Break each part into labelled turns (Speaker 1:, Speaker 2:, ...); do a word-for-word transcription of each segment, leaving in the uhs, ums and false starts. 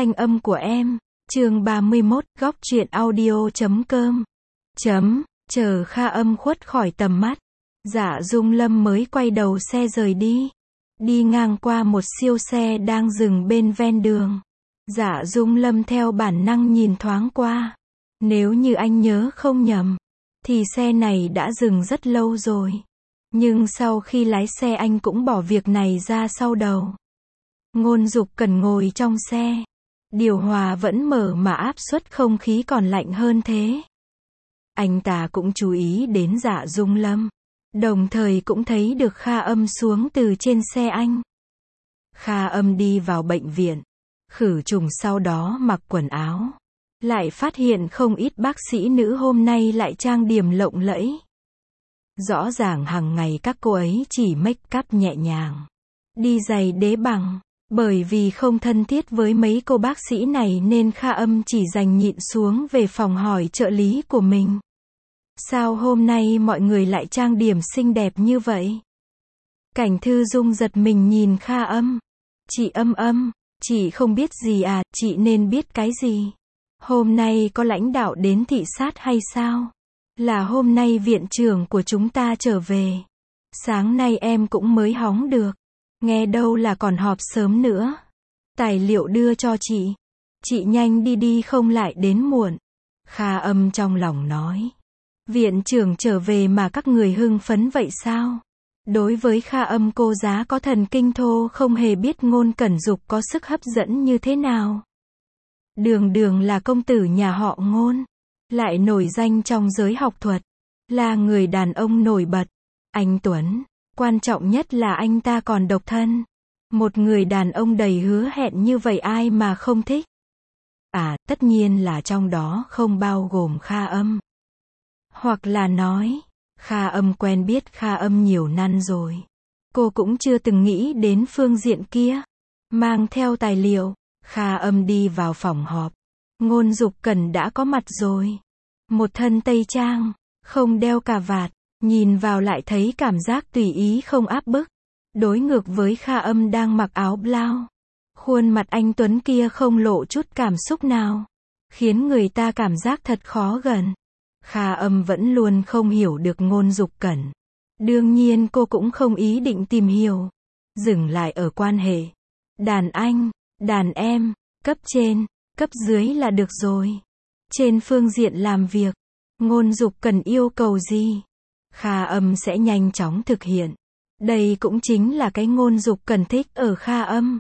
Speaker 1: thanh âm của em. Chương ba mươi mốt, góc truyện audio chấm com. Chấm, chờ Kha Âm khuất khỏi tầm mắt. Dạ Dung Lâm mới quay đầu xe rời đi. Đi ngang qua một siêu xe đang dừng bên ven đường. Dạ Dung Lâm theo bản năng nhìn thoáng qua. Nếu như anh nhớ không nhầm, thì xe này đã dừng rất lâu rồi. Nhưng sau khi lái xe anh cũng bỏ việc này ra sau đầu. Ngôn Dục cần ngồi trong xe. Điều hòa vẫn mở mà áp suất không khí còn lạnh hơn thế. Anh ta cũng chú ý đến Dạ Dung Lâm. Đồng thời cũng thấy được Kha Âm xuống từ trên xe anh. Kha Âm đi vào bệnh viện. Khử trùng sau đó mặc quần áo. Lại phát hiện không ít bác sĩ nữ hôm nay lại trang điểm lộng lẫy. Rõ ràng hàng ngày các cô ấy chỉ make up nhẹ nhàng. Đi giày đế bằng. Bởi vì không thân thiết với mấy cô bác sĩ này nên Kha Âm chỉ đành nhịn xuống về phòng hỏi trợ lý của mình. Sao hôm nay mọi người lại trang điểm xinh đẹp như vậy? Cảnh Thư Dung giật mình nhìn Kha Âm. Chị Âm Âm, chị không biết gì à, chị nên biết cái gì? Hôm nay có lãnh đạo đến thị sát hay sao? Là hôm nay viện trưởng của chúng ta trở về. Sáng nay em cũng mới hóng được. Nghe đâu là còn họp sớm nữa. Tài liệu đưa cho chị. Chị nhanh đi đi không lại đến muộn. Kha Âm trong lòng nói. Viện trưởng trở về mà các người hưng phấn vậy sao? Đối với Kha Âm cô giá có thần kinh thô không hề biết Ngôn Cẩn Dục có sức hấp dẫn như thế nào. Đường đường là công tử nhà họ Ngôn. Lại nổi danh trong giới học thuật. Là người đàn ông nổi bật. Anh Tuấn. Quan trọng nhất là anh ta còn độc thân. Một người đàn ông đầy hứa hẹn như vậy ai mà không thích. À, tất nhiên là trong đó không bao gồm Kha Âm. Hoặc là nói, Kha Âm quen biết Kha Âm nhiều năm rồi. Cô cũng chưa từng nghĩ đến phương diện kia. Mang theo tài liệu, Kha Âm đi vào phòng họp. Ngôn Dục Cẩn đã có mặt rồi. Một thân tây trang, không đeo cà vạt. Nhìn vào lại thấy cảm giác tùy ý không áp bức. Đối ngược với Kha Âm đang mặc áo blau. Khuôn mặt anh Tuấn kia không lộ chút cảm xúc nào. Khiến người ta cảm giác thật khó gần. Kha Âm vẫn luôn không hiểu được Ngôn Dục Cẩn. Đương nhiên cô cũng không ý định tìm hiểu. Dừng lại ở quan hệ. Đàn anh, đàn em, cấp trên, cấp dưới là được rồi. Trên phương diện làm việc, Ngôn Dục Cẩn yêu cầu gì? Kha Âm sẽ nhanh chóng thực hiện. Đây cũng chính là cái Ngôn Dục Cẩn thích ở Kha Âm.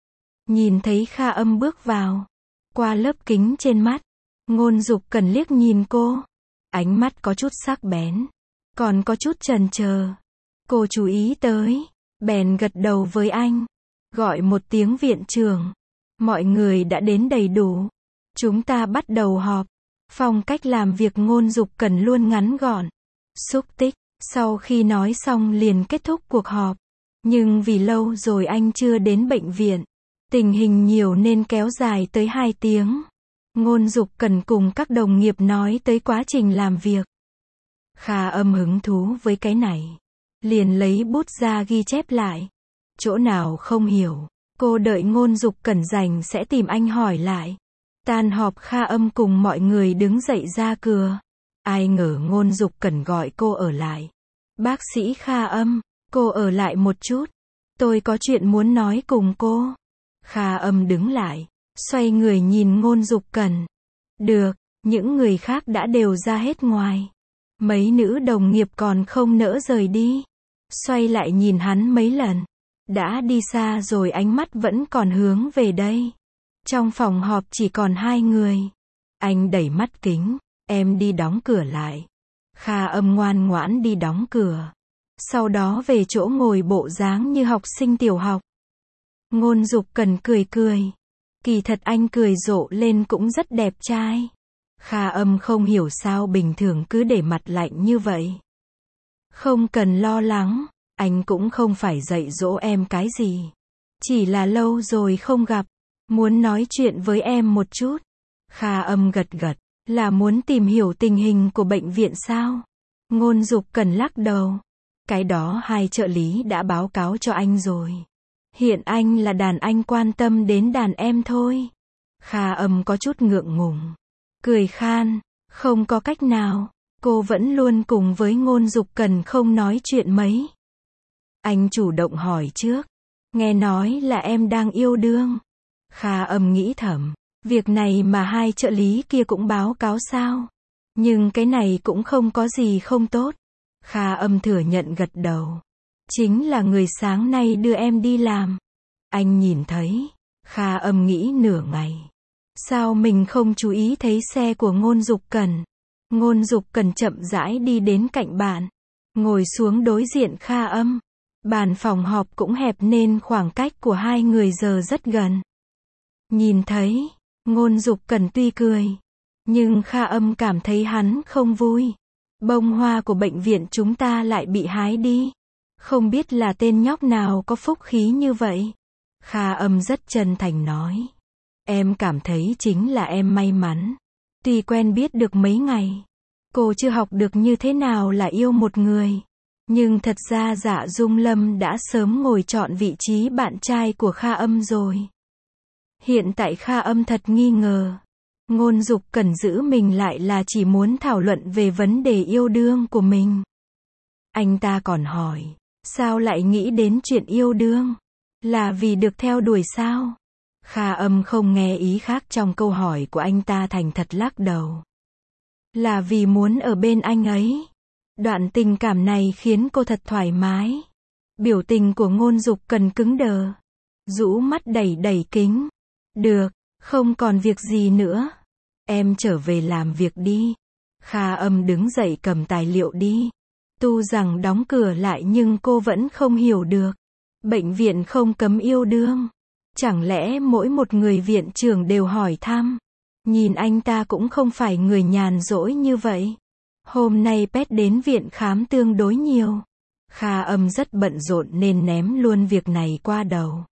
Speaker 1: Nhìn thấy Kha Âm bước vào. Qua lớp kính trên mắt. Ngôn Dục Cẩn liếc nhìn cô. Ánh mắt có chút sắc bén. Còn có chút chần chờ. Cô chú ý tới. Bèn gật đầu với anh. Gọi một tiếng viện trưởng. Mọi người đã đến đầy đủ. Chúng ta bắt đầu họp. Phong cách làm việc Ngôn Dục Cẩn luôn ngắn gọn. Xúc tích, sau khi nói xong liền kết thúc cuộc họp. Nhưng vì lâu rồi anh chưa đến bệnh viện. Tình hình nhiều nên kéo dài tới hai tiếng. Ngôn Dục Cẩn cùng các đồng nghiệp nói tới quá trình làm việc. Kha Âm hứng thú với cái này. Liền lấy bút ra ghi chép lại. Chỗ nào không hiểu, cô đợi Ngôn Dục Cẩn rảnh sẽ tìm anh hỏi lại. Tan họp Kha Âm cùng mọi người đứng dậy ra cửa. Ai ngờ Ngôn Dục Cẩn gọi cô ở lại. Bác sĩ Kha Âm, cô ở lại một chút. Tôi có chuyện muốn nói cùng cô. Kha Âm đứng lại, xoay người nhìn Ngôn Dục Cẩn. Được, những người khác đã đều ra hết ngoài. Mấy nữ đồng nghiệp còn không nỡ rời đi. Xoay lại nhìn hắn mấy lần. Đã đi xa rồi ánh mắt vẫn còn hướng về đây. Trong phòng họp chỉ còn hai người. Anh đẩy mắt kính. Em đi đóng cửa lại. Kha Âm ngoan ngoãn đi đóng cửa. Sau đó về chỗ ngồi bộ dáng như học sinh tiểu học. Ngôn Dục Cẩn cười cười. Kỳ thật anh cười rộ lên cũng rất đẹp trai. Kha Âm không hiểu sao bình thường cứ để mặt lạnh như vậy. Không cần lo lắng. Anh cũng không phải dạy dỗ em cái gì. Chỉ là lâu rồi không gặp. Muốn nói chuyện với em một chút. Kha Âm gật gật. Là muốn tìm hiểu tình hình của bệnh viện sao? Ngôn Dục Cẩn lắc đầu. Cái đó hai trợ lý đã báo cáo cho anh rồi. Hiện anh là đàn anh quan tâm đến đàn em thôi. Kha Âm có chút ngượng ngùng. Cười khan, không có cách nào, cô vẫn luôn cùng với Ngôn Dục Cần không nói chuyện mấy. Anh chủ động hỏi trước. Nghe nói là em đang yêu đương. Kha Âm nghĩ thầm, việc này mà hai trợ lý kia cũng báo cáo sao? Nhưng cái này cũng không có gì không tốt. Kha Âm thừa nhận gật đầu. Chính là người sáng nay đưa em đi làm. Anh nhìn thấy. Kha Âm nghĩ nửa ngày. Sao mình không chú ý thấy xe của Ngôn Dục Cần? Ngôn Dục Cần chậm rãi đi đến cạnh bàn. Ngồi xuống đối diện Kha Âm. Bàn phòng họp cũng hẹp nên khoảng cách của hai người giờ rất gần. Nhìn thấy, Ngôn Dục Cần tuy cười. Nhưng Kha Âm cảm thấy hắn không vui. Bông hoa của bệnh viện chúng ta lại bị hái đi. Không biết là tên nhóc nào có phúc khí như vậy. Kha Âm rất chân thành nói. Em cảm thấy chính là em may mắn. Tuy quen biết được mấy ngày, cô chưa học được như thế nào là yêu một người. Nhưng thật ra Dạ Dung Lâm đã sớm ngồi chọn vị trí bạn trai của Kha Âm rồi. Hiện tại Kha Âm thật nghi ngờ. Ngôn Dục Cần giữ mình lại là chỉ muốn thảo luận về vấn đề yêu đương của mình. Anh ta còn hỏi, sao lại nghĩ đến chuyện yêu đương? Là vì được theo đuổi sao? Kha Âm không nghe ý khác trong câu hỏi của anh ta, thành thật lắc đầu. Là vì muốn ở bên anh ấy. Đoạn tình cảm này khiến cô thật thoải mái. Biểu tình của Ngôn Dục Cần cứng đờ. Rũ mắt đẩy đẩy kính. Được, không còn việc gì nữa. Em trở về làm việc đi. Kha Âm đứng dậy cầm tài liệu đi. Tu rằng đóng cửa lại nhưng cô vẫn không hiểu được. Bệnh viện không cấm yêu đương. Chẳng lẽ mỗi một người viện trưởng đều hỏi thăm? Nhìn anh ta cũng không phải người nhàn rỗi như vậy. Hôm nay Pet đến viện khám tương đối nhiều. Kha Âm rất bận rộn nên ném luôn việc này qua đầu.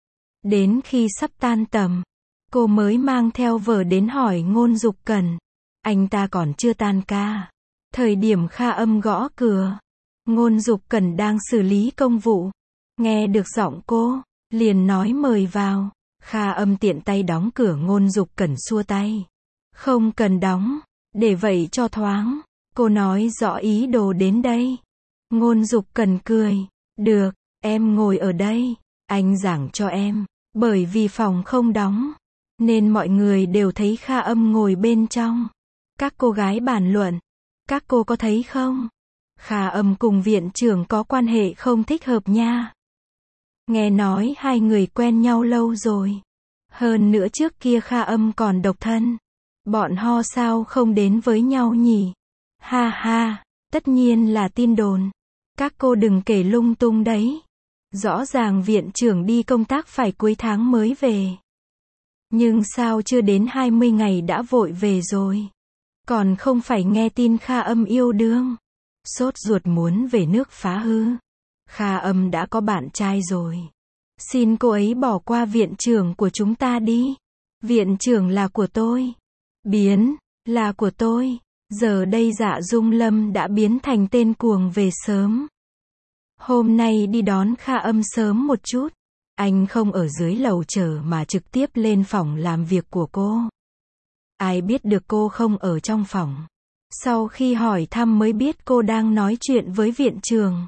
Speaker 1: Đến khi sắp tan tầm, cô mới mang theo vở đến hỏi Ngôn Dục Cần. Anh ta còn chưa tan ca. Thời điểm Kha Âm gõ cửa, Ngôn Dục Cần đang xử lý công vụ. Nghe được giọng cô, liền nói mời vào. Kha Âm tiện tay đóng cửa. Ngôn Dục Cần xua tay. Không cần đóng, để vậy cho thoáng. Cô nói rõ ý đồ đến đây. Ngôn Dục Cần cười. Được, em ngồi ở đây. Anh giảng cho em. Bởi vì phòng không đóng, nên mọi người đều thấy Kha Âm ngồi bên trong. Các cô gái bàn luận. Các cô có thấy không? Kha Âm cùng viện trưởng có quan hệ không thích hợp nha. Nghe nói hai người quen nhau lâu rồi. Hơn nữa trước kia Kha Âm còn độc thân. Bọn ho sao không đến với nhau nhỉ? Ha ha, tất nhiên là tin đồn. Các cô đừng kể lung tung đấy. Rõ ràng viện trưởng đi công tác phải cuối tháng mới về. Nhưng sao chưa đến hai mươi ngày đã vội về rồi? Còn không phải nghe tin Kha Âm yêu đương. Sốt ruột muốn về nước phá hư. Kha Âm đã có bạn trai rồi. Xin cô ấy bỏ qua viện trưởng của chúng ta đi. Viện trưởng là của tôi. Biến, là của tôi. Giờ đây Dạ Dung Lâm đã biến thành tên cuồng về sớm. Hôm nay đi đón Kha Âm sớm một chút. Anh không ở dưới lầu chờ mà trực tiếp lên phòng làm việc của cô. Ai biết được cô không ở trong phòng. Sau khi hỏi thăm mới biết cô đang nói chuyện với viện trưởng.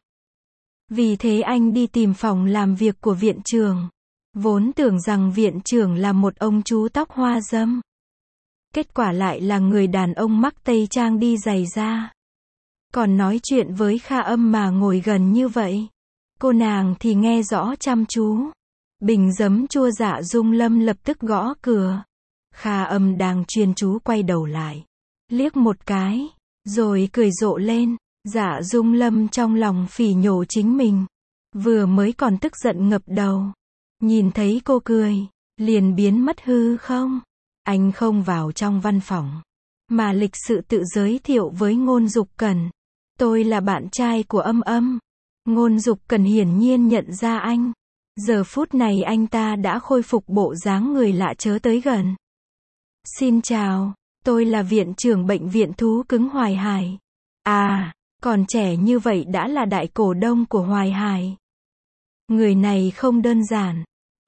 Speaker 1: Vì thế anh đi tìm phòng làm việc của viện trưởng. Vốn tưởng rằng viện trưởng là một ông chú tóc hoa râm. Kết quả lại là người đàn ông mắc tây trang đi giày da. Còn nói chuyện với Kha Âm mà ngồi gần như vậy. Cô nàng thì nghe rõ chăm chú. Bình giấm chua. Dạ Dung Lâm lập tức gõ cửa. Kha Âm đang chuyên chú quay đầu lại. Liếc một cái. Rồi cười rộ lên. Dạ Dung Lâm trong lòng phỉ nhổ chính mình. Vừa mới còn tức giận ngập đầu. Nhìn thấy cô cười. Liền biến mất hư không. Anh không vào trong văn phòng. Mà lịch sự tự giới thiệu với Ngôn Dục Cần. Tôi là bạn trai của Âm Âm. Ngôn Dục Cần hiển nhiên nhận ra anh. Giờ phút này anh ta đã khôi phục bộ dáng người lạ chớ tới gần. Xin chào, tôi là viện trưởng bệnh viện thú cứng Hoài Hải. À, còn trẻ như vậy đã là đại cổ đông của Hoài Hải. Người này không đơn giản.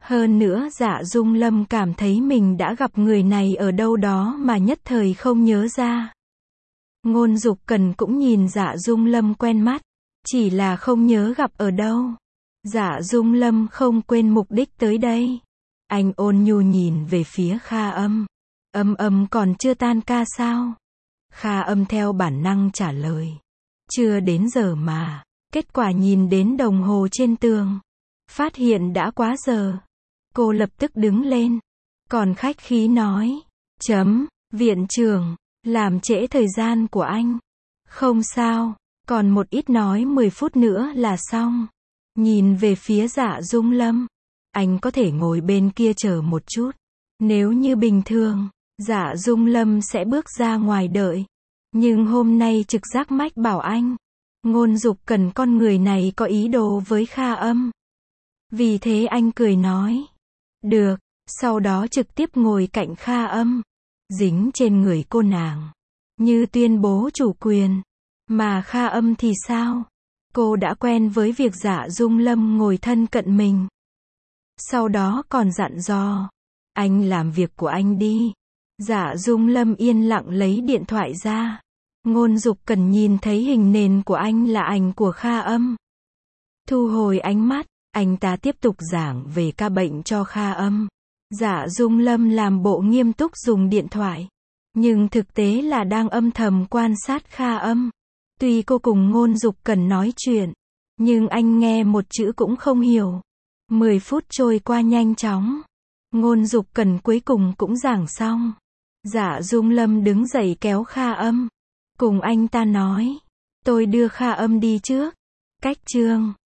Speaker 1: Hơn nữa Dạ Dung Lâm cảm thấy mình đã gặp người này ở đâu đó mà nhất thời không nhớ ra. Ngôn Dục Cần cũng nhìn Dạ Dung Lâm quen mắt, chỉ là không nhớ gặp ở đâu. Dạ Dung Lâm không quên mục đích tới đây. Anh ôn nhu nhìn về phía Kha Âm. Âm Âm còn chưa tan ca sao? Kha Âm theo bản năng trả lời. Chưa đến giờ mà. Kết quả nhìn đến đồng hồ trên tường, phát hiện đã quá giờ. Cô lập tức đứng lên, còn khách khí nói. Chấm, viện trưởng, làm trễ thời gian của anh. Không sao, còn một ít nói mười phút nữa là xong. Nhìn về phía Dạ Dung Lâm. Anh có thể ngồi bên kia chờ một chút. Nếu như bình thường, Dạ Dung Lâm sẽ bước ra ngoài đợi. Nhưng hôm nay trực giác mách bảo anh. Ngôn Dục Cần con người này có ý đồ với Kha Âm. Vì thế anh cười nói. Được, sau đó trực tiếp ngồi cạnh Kha Âm. Dính trên người cô nàng. Như tuyên bố chủ quyền. Mà Kha Âm thì sao? Cô đã quen với việc Dạ Dung Lâm ngồi thân cận mình. Sau đó còn dặn dò. Anh làm việc của anh đi. Dạ Dung Lâm yên lặng lấy điện thoại ra. Ngôn Dục Cần nhìn thấy hình nền của anh là ảnh của Kha Âm. Thu hồi ánh mắt, anh ta tiếp tục giảng về ca bệnh cho Kha Âm. Dạ Dung Lâm làm bộ nghiêm túc dùng điện thoại. Nhưng thực tế là đang âm thầm quan sát Kha Âm. Tuy cô cùng Ngôn Dục Cần nói chuyện, nhưng anh nghe một chữ cũng không hiểu. Mười phút trôi qua nhanh chóng. Ngôn Dục Cần cuối cùng cũng giảng xong. Dạ Dung Lâm đứng dậy kéo Kha Âm. Cùng anh ta nói. Tôi đưa Kha Âm đi trước. Cách chương